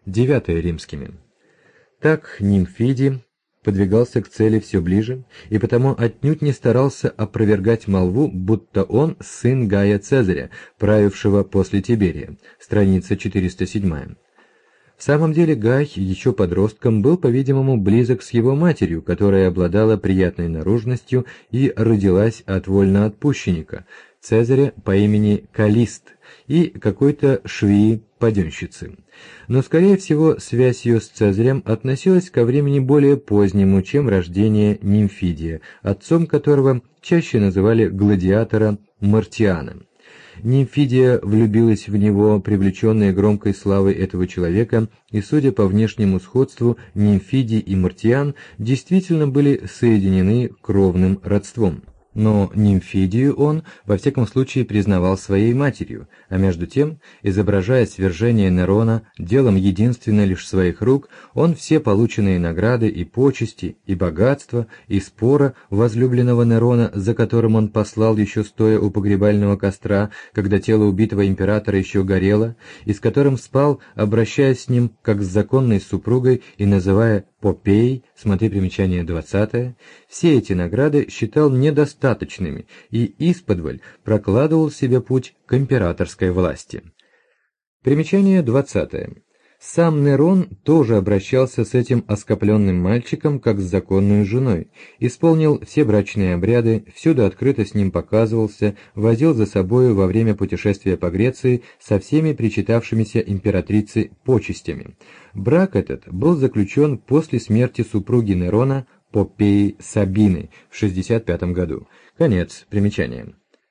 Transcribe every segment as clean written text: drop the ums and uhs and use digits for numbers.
9 римскими. Так Нимфидий подвигался к цели все ближе, и потому отнюдь не старался опровергать молву, будто он сын Гая Цезаря, правившего после Тиберия. Страница 407. В самом деле Гай, еще подростком, был, по-видимому, близок с его матерью, которая обладала приятной наружностью и родилась от вольноотпущенника, Цезаря по имени Каллист, и какой-то швеи-паденщицы. Но, скорее всего, связь ее с Цезарем относилась ко времени более позднему, чем рождение Нимфидия, отцом которого чаще называли гладиатора Мартиана. Нимфидия влюбилась в него, привлеченная громкой славой этого человека, и, судя по внешнему сходству, Нимфидий и Мартиан действительно были соединены кровным родством. Но Нимфидию он, во всяком случае, признавал своей матерью, а между тем, изображая свержение Нерона делом единственно лишь своих рук, он все полученные награды и почести, и богатства, и спора возлюбленного Нерона, за которым он послал еще стоя у погребального костра, когда тело убитого императора еще горело, и с которым спал, обращаясь с ним как с законной супругой и называя Попеей, смотри примечание 20, все эти награды считал недостаточными и исподволь прокладывал себе путь к императорской власти. Примечание 20. Сам Нерон тоже обращался с этим оскопленным мальчиком как с законной женой, исполнил все брачные обряды, всюду открыто с ним показывался, возил за собою во время путешествия по Греции со всеми причитавшимися императрице почестями. Брак этот был заключен после смерти супруги Нерона Попеи Сабины в 65 году. Конец примечания.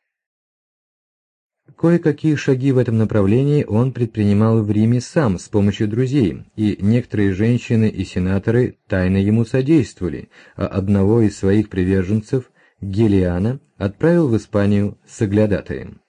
Кое-какие шаги в этом направлении он предпринимал в Риме сам с помощью друзей, и некоторые женщины и сенаторы тайно ему содействовали, а одного из своих приверженцев, Гелиана, отправил в Испанию с соглядатаем.